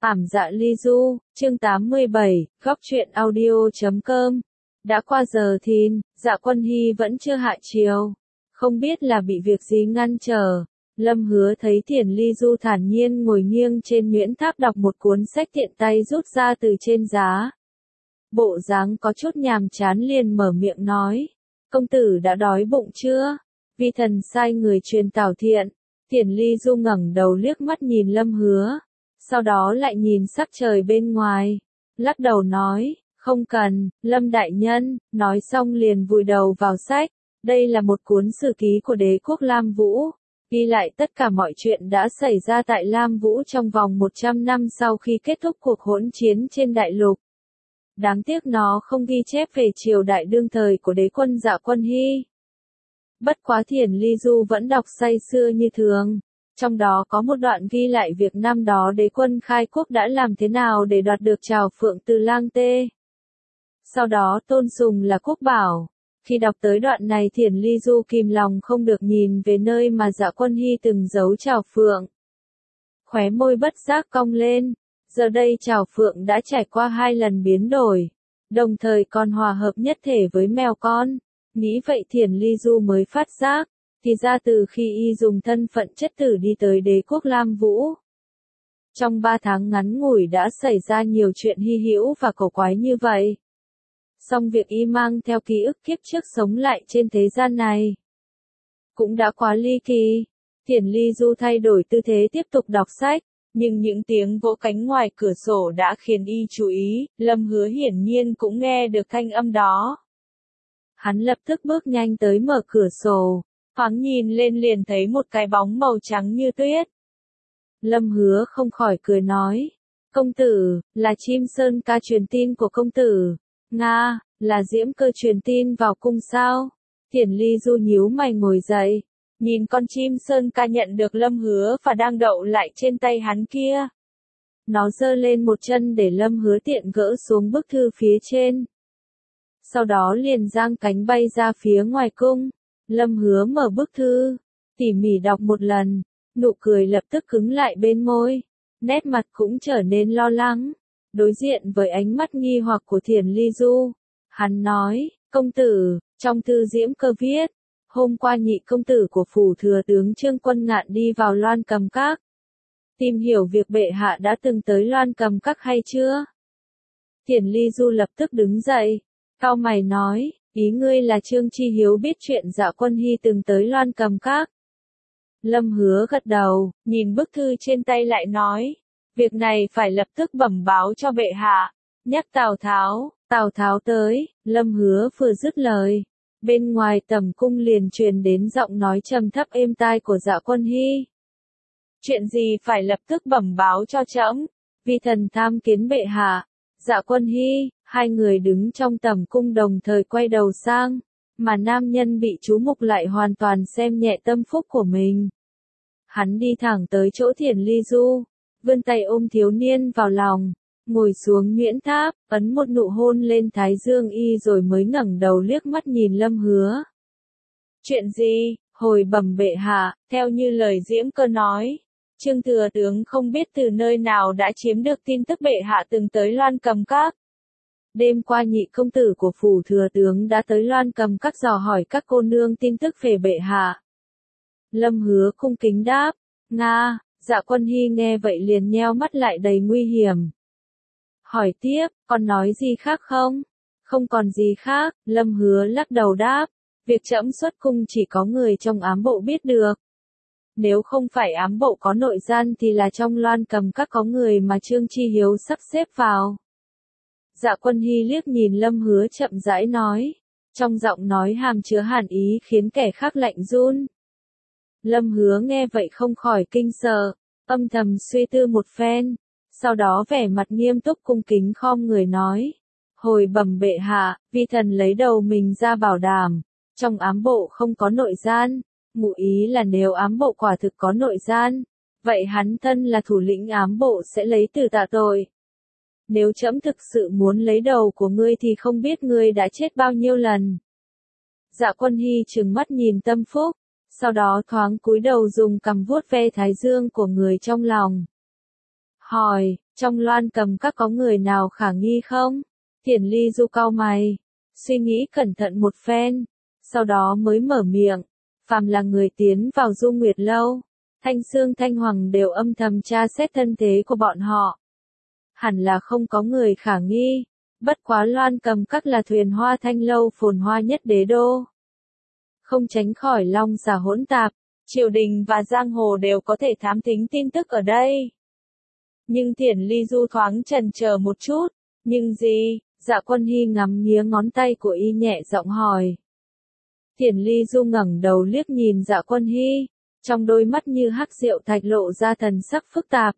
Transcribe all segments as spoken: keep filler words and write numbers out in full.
Ảm dạ ly du, chương tám mươi bảy, góc truyện audio chấm com. Đã qua giờ thìn, Dạ Quân Hy vẫn chưa hạ chiều. Không biết là bị việc gì ngăn trở. Lâm Hứa thấy Thiển Ly Du thản nhiên ngồi nghiêng trên nhuyễn tháp đọc một cuốn sách tiện tay rút ra từ trên giá. Bộ dáng có chút nhàm chán liền mở miệng nói. Công tử đã đói bụng chưa? Vi thần sai người truyền tảo thiện. Thiển Ly Du ngẩng đầu liếc mắt nhìn Lâm Hứa. Sau đó lại nhìn sắc trời bên ngoài. Lắc đầu nói, không cần, Lâm đại nhân, nói xong liền vùi đầu vào sách. Đây là một cuốn sử ký của đế quốc Lam Vũ. Ghi lại tất cả mọi chuyện đã xảy ra tại Lam Vũ trong vòng một trăm năm sau khi kết thúc cuộc hỗn chiến trên đại lục. Đáng tiếc nó không ghi chép về triều đại đương thời của đế quân Dạ Quân Hy. Bất quá Thiển Ly Du vẫn đọc say sưa như thường. Trong đó có một đoạn ghi lại việc năm đó đế quân khai quốc đã làm thế nào để đoạt được trào phượng từ Lang Tê. Sau đó tôn sùng là quốc bảo. Khi đọc tới đoạn này Thiển Ly Du kìm lòng không được nhìn về nơi mà Dạ Quân Hy từng giấu trào phượng. Khóe môi bất giác cong lên. Giờ đây trào phượng đã trải qua hai lần biến đổi. Đồng thời còn hòa hợp nhất thể với mèo con. Nghĩ vậy Thiển Ly Du mới phát giác. Thì ra từ khi y dùng thân phận chất tử đi tới đế quốc Lam Vũ. Trong ba tháng ngắn ngủi đã xảy ra nhiều chuyện hy hữu và cổ quái như vậy. Song việc y mang theo ký ức kiếp trước sống lại trên thế gian này. Cũng đã quá ly kỳ. Thiển Ly Du thay đổi tư thế tiếp tục đọc sách. Nhưng những tiếng vỗ cánh ngoài cửa sổ đã khiến y chú ý, Lâm Hứa hiển nhiên cũng nghe được thanh âm đó. Hắn lập tức bước nhanh tới mở cửa sổ. Thoáng nhìn lên liền thấy một cái bóng màu trắng như tuyết. Lâm Hứa không khỏi cười nói. Công tử, là chim sơn ca truyền tin của công tử. Nga, là Diễm Cơ truyền tin vào cung sao? Thiển Ly Du nhíu mày ngồi dậy. Nhìn con chim sơn ca nhận được Lâm Hứa và đang đậu lại trên tay hắn kia. Nó giơ lên một chân để Lâm Hứa tiện gỡ xuống bức thư phía trên. Sau đó liền giang cánh bay ra phía ngoài cung. Lâm Hứa mở bức thư, tỉ mỉ đọc một lần, nụ cười lập tức cứng lại bên môi, nét mặt cũng trở nên lo lắng. Đối diện với ánh mắt nghi hoặc của Thiển Ly Du, hắn nói, công tử, trong thư Diễm Cơ viết, hôm qua nhị công tử của phủ thừa tướng Trương Quân Ngạn đi vào Loan Cầm Các. Tìm hiểu việc bệ hạ đã từng tới Loan Cầm Các hay chưa? Thiển Ly Du lập tức đứng dậy, cau mày nói. Ý ngươi là Trương Chi Hiếu biết chuyện Dạ Quân Hy từng tới Loan Cầm Các. Lâm Hứa gật đầu, nhìn bức thư trên tay lại nói. Việc này phải lập tức bẩm báo cho bệ hạ. Nhắc Tào Tháo, Tào Tháo tới, Lâm Hứa vừa dứt lời. Bên ngoài tầm cung liền truyền đến giọng nói trầm thấp êm tai của Dạ Quân Hy. Chuyện gì phải lập tức bẩm báo cho trẫm? Vi thần tham kiến bệ hạ. Dạ Quân Hy. Hai người đứng trong tầm cung đồng thời quay đầu sang, mà nam nhân bị chú mục lại hoàn toàn xem nhẹ tâm phúc của mình. Hắn đi thẳng tới chỗ Thiển Ly Du, vươn tay ôm thiếu niên vào lòng, ngồi xuống nhuyễn tháp, ấn một nụ hôn lên thái dương y rồi mới ngẩng đầu liếc mắt nhìn Lâm Hứa. Chuyện gì? Hồi bẩm bệ hạ, theo như lời Diễm Cơ nói, Trương thừa tướng không biết từ nơi nào đã chiếm được tin tức bệ hạ từng tới Loan Cầm Các. Đêm qua nhị công tử của phủ thừa tướng đã tới Loan Cầm Các dò hỏi các cô nương tin tức về bệ hạ. Lâm Hứa cung kính đáp, Nga. Dạ Quân Hy nghe vậy liền nheo mắt lại đầy nguy hiểm. Hỏi tiếp, còn nói gì khác không? Không còn gì khác, Lâm Hứa lắc đầu đáp, việc trẫm xuất cung chỉ có người trong ám bộ biết được. Nếu không phải ám bộ có nội gian thì là trong Loan Cầm Các có người mà Trương Chi Hiếu sắp xếp vào. Dạ Quân Hy liếc nhìn Lâm Hứa chậm rãi nói, trong giọng nói hàm chứa hàn ý khiến kẻ khác lạnh run. Lâm Hứa nghe vậy không khỏi kinh sợ, âm thầm suy tư một phen, sau đó vẻ mặt nghiêm túc cung kính khom người nói, hồi bẩm bệ hạ, vi thần lấy đầu mình ra bảo đảm, trong ám bộ không có nội gian, ngụ ý là nếu ám bộ quả thực có nội gian, vậy hắn thân là thủ lĩnh ám bộ sẽ lấy từ tạ tội. Nếu trẫm thực sự muốn lấy đầu của ngươi thì không biết ngươi đã chết bao nhiêu lần. Dạ Quân Hy trừng mắt nhìn tâm phúc, sau đó thoáng cúi đầu dùng cằm vuốt ve thái dương của người trong lòng. Hỏi, Trong Loan Cầm Các có người nào khả nghi không? Thiển Ly Du cau mày, suy nghĩ cẩn thận một phen, sau đó mới mở miệng, phàm là người tiến vào Du Nguyệt Lâu, Thanh Sương Thanh Hoàng đều âm thầm tra xét thân thế của bọn họ. Hẳn là không có người khả nghi, bất quá Loan Cầm Các là thuyền hoa thanh lâu phồn hoa nhất đế đô. Không tránh khỏi long xà hỗn tạp, triều đình và giang hồ đều có thể thám thính tin tức ở đây. Nhưng Thiển Ly Du thoáng chần chờ một chút, nhưng gì? Dạ Quân Hy ngắm nghía ngón tay của y nhẹ giọng hỏi. Thiển Ly Du ngẩng đầu liếc nhìn Dạ Quân Hy, trong đôi mắt như hắc rượu thạch lộ ra thần sắc phức tạp.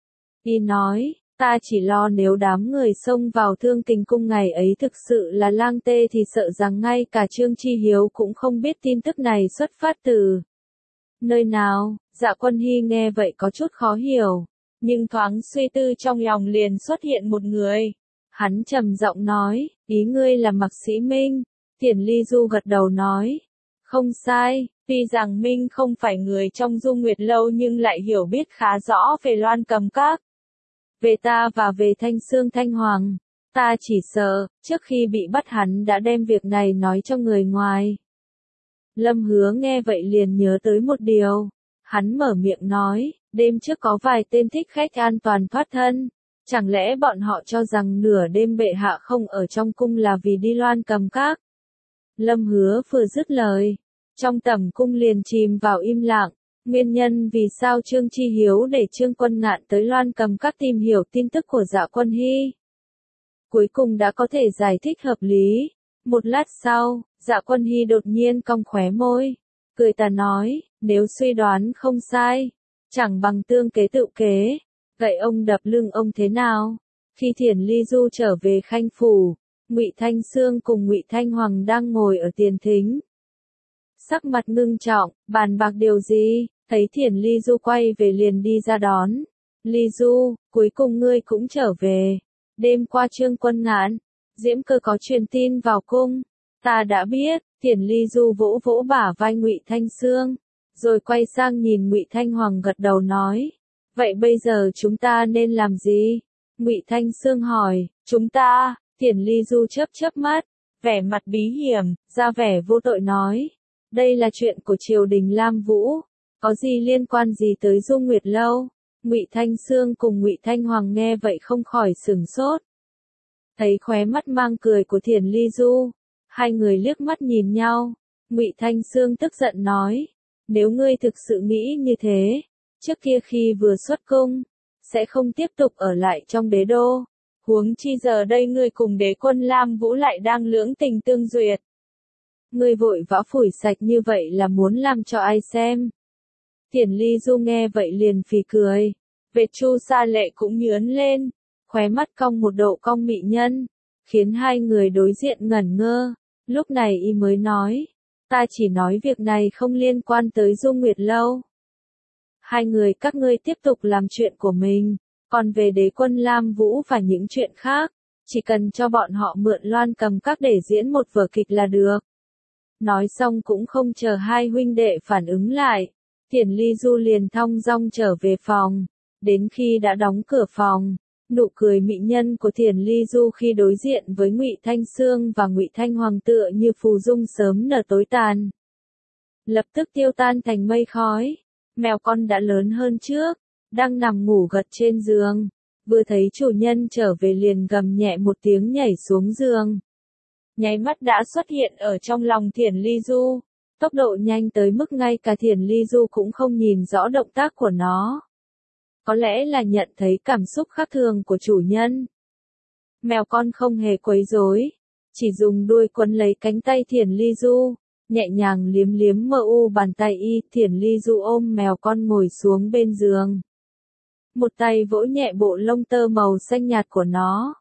Y nói, ta chỉ lo nếu đám người xông vào Thương Kình Cung ngày ấy thực sự là lang tê thì sợ rằng ngay cả Trương Chi Hiếu cũng không biết tin tức này xuất phát từ nơi nào. Dạ Quân Hy nghe vậy có chút khó hiểu, nhưng thoáng suy tư trong lòng liền xuất hiện một người. Hắn trầm giọng nói, ý ngươi là Mạc Sĩ Minh. Thiển Ly Du gật đầu nói, không sai, tuy rằng Minh không phải người trong Du Nguyệt Lâu nhưng lại hiểu biết khá rõ về Loan Cầm Các. Về ta và về Thanh Sương Thanh Hoàng, ta chỉ sợ, trước khi bị bắt hắn đã đem việc này nói cho người ngoài. Lâm Hứa nghe vậy liền nhớ tới một điều, hắn mở miệng nói, đêm trước có vài tên thích khách an toàn thoát thân, chẳng lẽ bọn họ cho rằng nửa đêm bệ hạ không ở trong cung là vì đi Loan Cầm Các. Lâm Hứa vừa dứt lời, trong tầm cung liền chìm vào im lặng. Nguyên nhân vì sao Trương Chi Hiếu để Trương Quân Ngạn tới Loan Cầm Các tìm hiểu tin tức của Dạ Quân Hy, cuối cùng đã có thể giải thích hợp lý. Một lát sau, Dạ Quân Hy đột nhiên cong khóe môi, cười tà nói, nếu suy đoán không sai, chẳng bằng tương kế tự kế, gậy ông đập lưng ông thế nào. Khi Thiển Ly Du trở về Khanh phủ, Ngụy Thanh Sương cùng Ngụy Thanh Hoàng đang ngồi ở tiền thính, sắc mặt ngưng trọng, bàn bạc điều gì. Thấy Thiển Ly Du quay về liền đi ra đón. Ly Du, cuối cùng ngươi cũng trở về. Đêm qua Trương Quân Ngạn, Diễm Cơ có truyền tin vào cung. Ta đã biết. Thiển Ly Du vỗ vỗ bả vai Ngụy Thanh Sương, rồi quay sang nhìn Ngụy Thanh Hoàng gật đầu nói. Vậy bây giờ chúng ta nên làm gì? Ngụy Thanh Sương hỏi. Chúng ta, Thiển Ly Du chớp chớp mắt, vẻ mặt bí hiểm, ra vẻ vô tội nói. Đây là chuyện của triều đình Lam Vũ. Có gì liên quan gì tới Du Nguyệt Lâu? Ngụy Thanh Sương cùng Ngụy Thanh Hoàng nghe vậy không khỏi sửng sốt. Thấy khóe mắt mang cười của Thiển Ly Du, hai người liếc mắt nhìn nhau. Ngụy Thanh Sương tức giận nói, nếu ngươi thực sự nghĩ như thế, trước kia khi vừa xuất cung, sẽ không tiếp tục ở lại trong đế đô. Huống chi giờ đây ngươi cùng đế quân Lam Vũ lại đang lưỡng tình tương duyệt. Ngươi vội vã phủi sạch như vậy là muốn làm cho ai xem? Thiển Ly Du nghe vậy liền phì cười, vệt Chu Sa Lệ cũng nhướn lên, khóe mắt cong một độ cong mị nhân, khiến hai người đối diện ngẩn ngơ. Lúc này y mới nói, ta chỉ nói việc này không liên quan tới Du Nguyệt Lâu. Hai người các ngươi tiếp tục làm chuyện của mình, còn về đế quân Lam Vũ và những chuyện khác, chỉ cần cho bọn họ mượn Loan Cầm Các để diễn một vở kịch là được. Nói xong cũng không chờ hai huynh đệ phản ứng lại, Thiển Ly Du liền thong dong trở về phòng. Đến khi đã đóng cửa phòng, nụ cười mị nhân của Thiển Ly Du khi đối diện với Ngụy Thanh Sương và Ngụy Thanh Hoàng tựa như phù dung sớm nở tối tàn, lập tức tiêu tan thành mây khói. Mèo con đã lớn hơn trước, đang nằm ngủ gật trên giường, vừa thấy chủ nhân trở về liền gầm nhẹ một tiếng nhảy xuống giường. Nháy mắt đã xuất hiện ở trong lòng Thiển Ly Du, tốc độ nhanh tới mức ngay cả Thiển Ly Du cũng không nhìn rõ động tác của nó. Có lẽ là nhận thấy cảm xúc khác thường của chủ nhân. Mèo con không hề quấy rối, chỉ dùng đuôi quấn lấy cánh tay Thiển Ly Du, nhẹ nhàng liếm liếm mờ u bàn tay y. Thiển Ly Du ôm mèo con ngồi xuống bên giường, một tay vỗ nhẹ bộ lông tơ màu xanh nhạt của nó.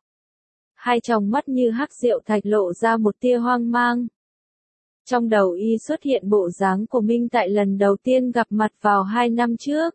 Hai tròng mắt như hắc rượu thạch lộ ra một tia hoang mang. Trong đầu y xuất hiện bộ dáng của Minh tại lần đầu tiên gặp mặt vào hai năm trước.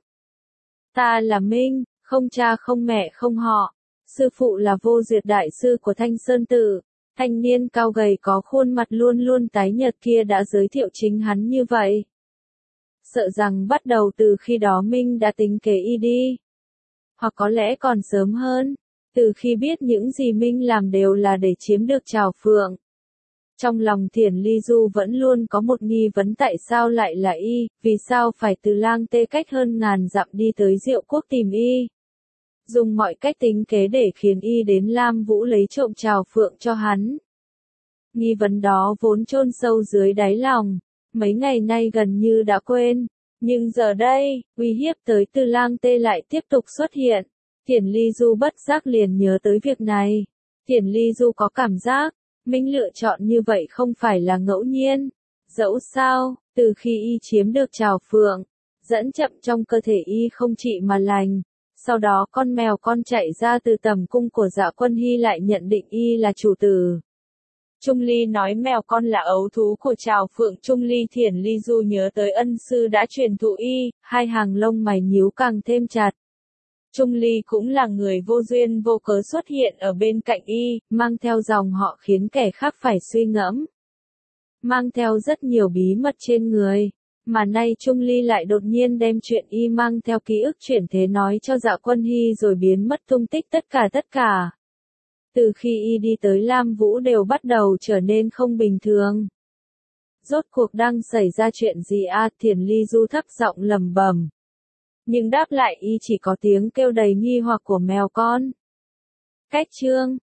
Ta là Minh, không cha không mẹ không họ. Sư phụ là Vô Duyệt đại sư của Thanh Sơn Tự. Thanh niên cao gầy có khuôn mặt luôn luôn tái nhợt kia đã giới thiệu chính hắn như vậy. Sợ rằng bắt đầu từ khi đó Minh đã tính kế y đi. hoặc có lẽ còn sớm hơn, từ khi biết những gì Minh làm đều là để chiếm được Trảo Phượng. Trong lòng Thiển Ly Du vẫn luôn có một nghi vấn tại sao lại là y, vì sao phải từ Lang Tê cách hơn ngàn dặm đi tới Diệu Quốc tìm y. Dùng mọi cách tính kế để khiến y đến Lam Vũ lấy trộm Trảo Phượng cho hắn. Nghi vấn đó vốn chôn sâu dưới đáy lòng, mấy ngày nay gần như đã quên, nhưng giờ đây, uy hiếp tới Từ Lang Tê lại tiếp tục xuất hiện. Thiển Ly Du bất giác liền nhớ tới việc này. Thiển Ly Du có cảm giác, Minh lựa chọn như vậy không phải là ngẫu nhiên. Dẫu sao, từ khi y chiếm được Trảo Phượng, dẫn chậm trong cơ thể y không trị mà lành. Sau đó con mèo con chạy ra từ tầm cung của Dạ Quân Hy lại nhận định y là chủ tử. Trung Ly nói mèo con là ấu thú của Trảo Phượng. Trung Ly Thiển Ly Du nhớ tới ân sư đã truyền thụ y, hai hàng lông mày nhíu càng thêm chặt. Trung Ly cũng là người vô duyên vô cớ xuất hiện ở bên cạnh y, mang theo dòng họ khiến kẻ khác phải suy ngẫm. Mang theo rất nhiều bí mật trên người, mà nay Trung Ly lại đột nhiên đem chuyện y mang theo ký ức chuyển thế nói cho Dạ Quân Hy rồi biến mất tung tích tất cả tất cả. Từ khi y đi tới Lam Vũ đều bắt đầu trở nên không bình thường. Rốt cuộc đang xảy ra chuyện gì a? Thiển Ly Du thấp giọng lẩm bẩm. Nhưng đáp lại y chỉ có tiếng kêu đầy nghi hoặc của mèo con. Cách chương